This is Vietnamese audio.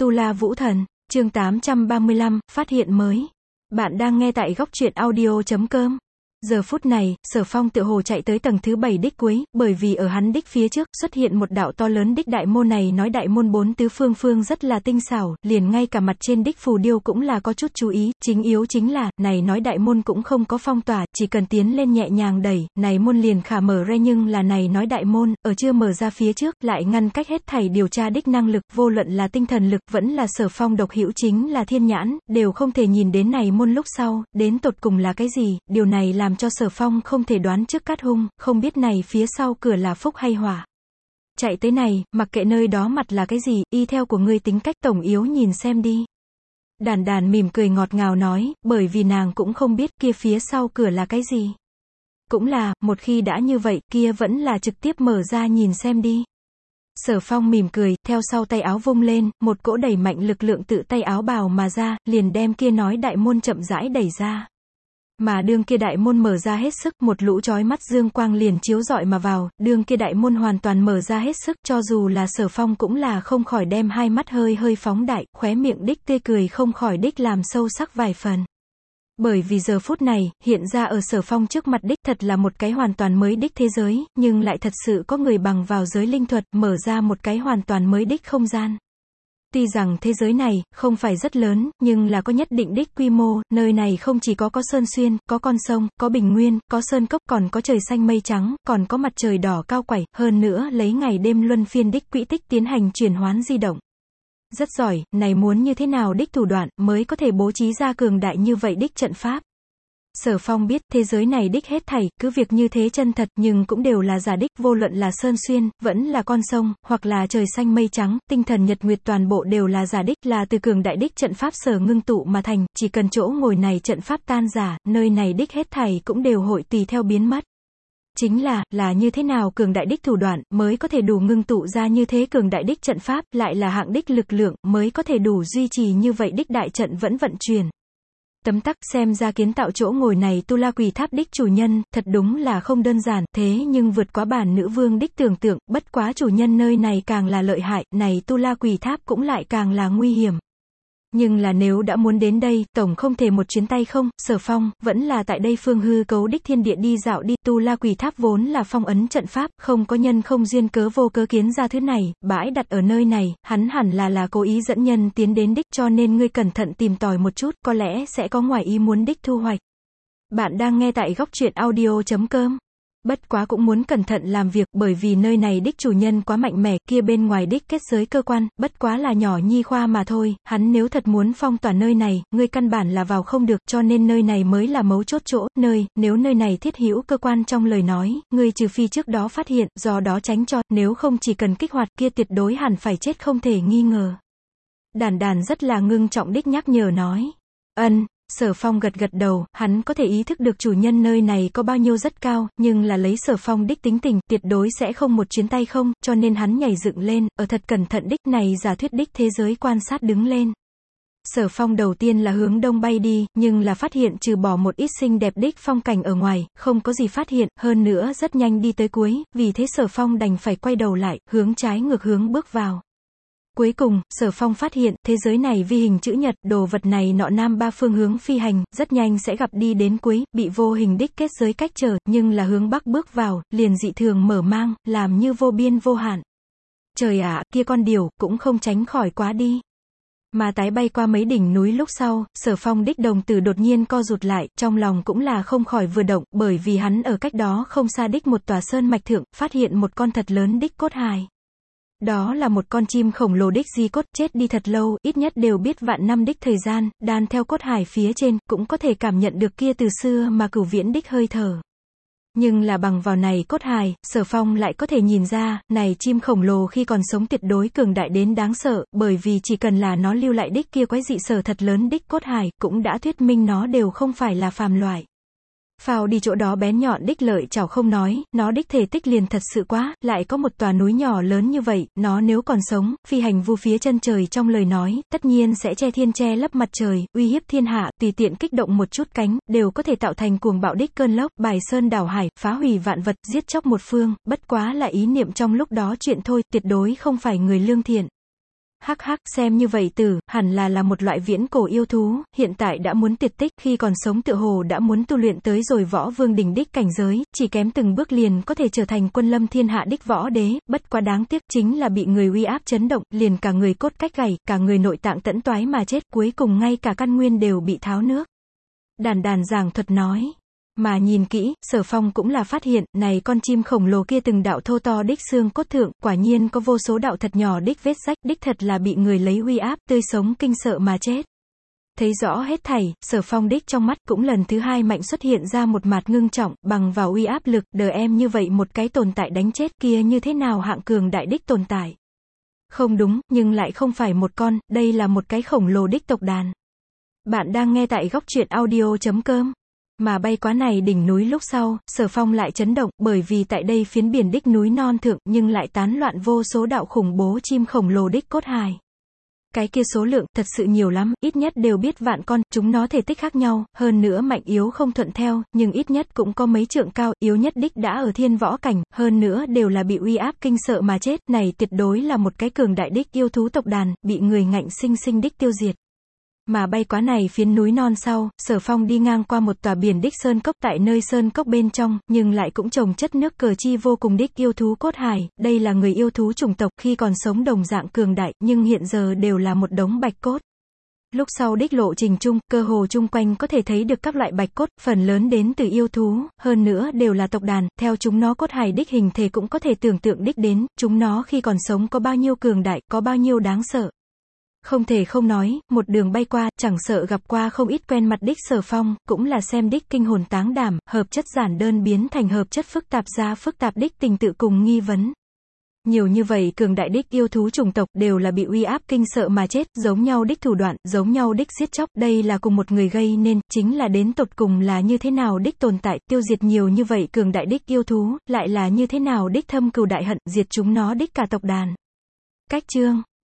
Tu La Vũ Thần, chương 835, phát hiện mới. Bạn đang nghe tại góc truyện audio.com. Giờ phút này, Sở Phong tựa hồ chạy tới tầng thứ 7 đích cuối, bởi vì ở hắn đích phía trước, xuất hiện một đạo to lớn đích đại môn này nói đại môn bốn tứ phương phương rất là tinh xảo, liền ngay cả mặt trên đích phù điêu cũng là có chút chú ý, chính yếu chính là, này nói đại môn cũng không có phong tỏa, chỉ cần tiến lên nhẹ nhàng đẩy, này môn liền khả mở ra nhưng là này nói đại môn, ở chưa mở ra phía trước, lại ngăn cách hết thảy điều tra đích năng lực, vô luận là tinh thần lực, vẫn là Sở Phong độc hữu chính là thiên nhãn, đều không thể nhìn đến này môn lúc sau, đến tột cùng là cái gì, điều này làm cho Sở Phong không thể đoán trước cát hung, không biết này phía sau cửa là phúc hay hỏa. Chạy tới này, mặc kệ nơi đó mặt là cái gì, y theo của ngươi tính cách tổng yếu nhìn xem đi. Đàn đàn mỉm cười ngọt ngào nói, bởi vì nàng cũng không biết kia phía sau cửa là cái gì. Cũng là, một khi đã như vậy, kia vẫn là trực tiếp mở ra nhìn xem đi. Sở Phong mỉm cười, theo sau tay áo vung lên, một cỗ đẩy mạnh lực lượng tự tay áo bào mà ra, liền đem kia nói đại môn chậm rãi đẩy ra. Mà đương kia đại môn mở ra hết sức, một lũ chói mắt dương quang liền chiếu rọi mà vào, đương kia đại môn hoàn toàn mở ra hết sức, cho dù là Sở Phong cũng là không khỏi đem hai mắt hơi hơi phóng đại, khóe miệng đích tươi cười không khỏi đích làm sâu sắc vài phần. Bởi vì giờ phút này, hiện ra ở Sở Phong trước mặt đích thật là một cái hoàn toàn mới đích thế giới, nhưng lại thật sự có người bằng vào giới linh thuật, mở ra một cái hoàn toàn mới đích không gian. Tuy rằng thế giới này, không phải rất lớn, nhưng là có nhất định đích quy mô, nơi này không chỉ có sơn xuyên, có con sông, có bình nguyên, có sơn cốc, còn có trời xanh mây trắng, còn có mặt trời đỏ cao quẩy, hơn nữa lấy ngày đêm luân phiên đích quỹ tích tiến hành chuyển hoán di động. Rất giỏi, này muốn như thế nào đích thủ đoạn, mới có thể bố trí ra cường đại như vậy đích trận pháp. Sở Phong biết, thế giới này đích hết thảy, cứ việc như thế chân thật, nhưng cũng đều là giả đích, vô luận là sơn xuyên, vẫn là con sông, hoặc là trời xanh mây trắng, tinh thần nhật nguyệt toàn bộ đều là giả đích, là từ cường đại đích trận pháp sở ngưng tụ mà thành, chỉ cần chỗ ngồi này trận pháp tan giả, nơi này đích hết thảy cũng đều hội tùy theo biến mất. Chính là như thế nào cường đại đích thủ đoạn, mới có thể đủ ngưng tụ ra như thế cường đại đích trận pháp, lại là hạng đích lực lượng, mới có thể đủ duy trì như vậy đích đại trận vẫn vận chuyển. Tấm tắc, xem ra kiến tạo chỗ ngồi này Tu La Quỷ Tháp đích chủ nhân, thật đúng là không đơn giản, thế nhưng vượt quá bản nữ vương đích tưởng tượng, bất quá chủ nhân nơi này càng là lợi hại, này Tu La Quỷ Tháp cũng lại càng là nguy hiểm. Nhưng là nếu đã muốn đến đây, tổng không thể một chuyến tay không, Sở Phong, vẫn là tại đây phương hư cấu đích thiên địa đi dạo đi, Tu La Quỷ Tháp vốn là phong ấn trận pháp, không có nhân không duyên cớ vô cớ kiến ra thứ này, bãi đặt ở nơi này, hắn hẳn là cố ý dẫn nhân tiến đến đích, cho nên ngươi cẩn thận tìm tòi một chút, có lẽ sẽ có ngoài ý muốn đích thu hoạch. Bạn đang nghe tại góc truyện audio.com. Bất quá cũng muốn cẩn thận làm việc, bởi vì nơi này đích chủ nhân quá mạnh mẽ, kia bên ngoài đích kết giới cơ quan, bất quá là nhỏ nhi khoa mà thôi, hắn nếu thật muốn phong tỏa nơi này, ngươi căn bản là vào không được, cho nên nơi này mới là mấu chốt chỗ, nếu nơi này thiết hữu cơ quan trong lời nói, ngươi trừ phi trước đó phát hiện, do đó tránh cho, nếu không chỉ cần kích hoạt kia tuyệt đối hẳn phải chết không thể nghi ngờ. Đàn đàn rất là ngưng trọng đích nhắc nhở nói. Sở Phong gật đầu, hắn có thể ý thức được chủ nhân nơi này có bao nhiêu rất cao, nhưng là lấy Sở Phong đích tính tình, tuyệt đối sẽ không một chuyến tay không, cho nên hắn nhảy dựng lên, ở thật cẩn thận đích này giả thuyết đích thế giới quan sát đứng lên. Sở Phong đầu tiên là hướng đông bay đi, nhưng là phát hiện trừ bỏ một ít xinh đẹp đích phong cảnh ở ngoài, không có gì phát hiện, hơn nữa rất nhanh đi tới cuối, vì thế Sở Phong đành phải quay đầu lại, hướng trái ngược hướng bước vào. Cuối cùng, Sở Phong phát hiện, thế giới này vi hình chữ nhật, đồ vật này nọ nam ba phương hướng phi hành, rất nhanh sẽ gặp đi đến cuối, bị vô hình đích kết giới cách trở, nhưng là hướng bắc bước vào, liền dị thường mở mang, làm như vô biên vô hạn. Trời ạ, kia con điểu, cũng không tránh khỏi quá đi. Mà tái bay qua mấy đỉnh núi lúc sau, Sở Phong đích đồng tử đột nhiên co rụt lại, trong lòng cũng là không khỏi vừa động, bởi vì hắn ở cách đó không xa đích một tòa sơn mạch thượng, phát hiện một con thật lớn đích cốt hài. Đó là một con chim khổng lồ đích di cốt, chết đi thật lâu, ít nhất đều biết vạn năm đích thời gian, đan theo cốt hải phía trên, cũng có thể cảm nhận được kia từ xưa mà cửu viễn đích hơi thở. Nhưng là bằng vào này cốt hài, Sở Phong lại có thể nhìn ra, này chim khổng lồ khi còn sống tuyệt đối cường đại đến đáng sợ, bởi vì chỉ cần là nó lưu lại đích kia quái dị sở thật lớn đích cốt hài, cũng đã thuyết minh nó đều không phải là phàm loại. Phao đi chỗ đó bén nhọn đích lợi chảo không nói, nó đích thể tích liền thật sự quá, lại có một tòa núi nhỏ lớn như vậy, nó nếu còn sống, phi hành vu phía chân trời trong lời nói, tất nhiên sẽ che thiên che lấp mặt trời, uy hiếp thiên hạ, tùy tiện kích động một chút cánh, đều có thể tạo thành cuồng bạo đích cơn lốc, bài sơn đảo hải, phá hủy vạn vật, giết chóc một phương, bất quá là ý niệm trong lúc đó chuyện thôi, tuyệt đối không phải người lương thiện. Hắc hắc, xem như vậy hẳn là một loại viễn cổ yêu thú, hiện tại đã muốn tuyệt tích, khi còn sống tựa hồ đã muốn tu luyện tới rồi võ vương đỉnh đích cảnh giới, chỉ kém từng bước liền có thể trở thành quân lâm thiên hạ đích võ đế, bất quá đáng tiếc chính là bị người uy áp chấn động, liền cả người cốt cách gãy, cả người nội tạng tẫn toái mà chết, cuối cùng ngay cả căn nguyên đều bị tháo nước. Đàn đàn giảng thuật nói. Mà nhìn kỹ, Sở Phong cũng là phát hiện, này con chim khổng lồ kia từng đạo thô to đích xương cốt thượng, quả nhiên có vô số đạo thật nhỏ đích vết rách, đích thật là bị người lấy uy áp, tươi sống kinh sợ mà chết. Thấy rõ hết thảy, Sở Phong đích trong mắt cũng lần thứ hai mạnh xuất hiện ra một mặt ngưng trọng, bằng vào uy áp lực, đờ em như vậy một cái tồn tại đánh chết kia như thế nào hạng cường đại đích tồn tại. Không đúng, nhưng lại không phải một con, đây là một cái khổng lồ đích tộc đàn. Bạn đang nghe tại góc truyện audio.com. Mà bay quá này đỉnh núi lúc sau, Sở Phong lại chấn động, bởi vì tại đây phiến biển đích núi non thượng, nhưng lại tán loạn vô số đạo khủng bố chim khổng lồ đích cốt hài. Cái kia số lượng, thật sự nhiều lắm, ít nhất đều biết vạn con, chúng nó thể tích khác nhau, hơn nữa mạnh yếu không thuận theo, nhưng ít nhất cũng có mấy trượng cao, yếu nhất đích đã ở thiên võ cảnh, hơn nữa đều là bị uy áp kinh sợ mà chết, này tuyệt đối là một cái cường đại đích yêu thú tộc đàn, bị người ngạnh sinh sinh đích tiêu diệt. Mà bay quá này phiến núi non sau, Sở Phong đi ngang qua một tòa biển đích sơn cốc, tại nơi sơn cốc bên trong, nhưng lại cũng trồng chất nước cờ chi vô cùng đích yêu thú cốt hài, đây là người yêu thú chủng tộc khi còn sống đồng dạng cường đại, nhưng hiện giờ đều là một đống bạch cốt. Lúc sau đích lộ trình chung, cơ hồ chung quanh có thể thấy được các loại bạch cốt, phần lớn đến từ yêu thú, hơn nữa đều là tộc đàn, theo chúng nó cốt hài đích hình thể cũng có thể tưởng tượng đích đến, chúng nó khi còn sống có bao nhiêu cường đại, có bao nhiêu đáng sợ. Không thể không nói, một đường bay qua, chẳng sợ gặp qua không ít quen mặt đích Sở Phong, cũng là xem đích kinh hồn táng đảm, hợp chất giản đơn biến thành hợp chất phức tạp ra phức tạp đích tình tự cùng nghi vấn. Nhiều như vậy cường đại đích yêu thú chủng tộc đều là bị uy áp kinh sợ mà chết, giống nhau đích thủ đoạn, giống nhau đích giết chóc, đây là cùng một người gây nên, chính là đến tột cùng là như thế nào đích tồn tại, tiêu diệt nhiều như vậy cường đại đích yêu thú, lại là như thế nào đích thâm cừu đại hận, diệt chúng nó đích cả tộc đàn. Cách chương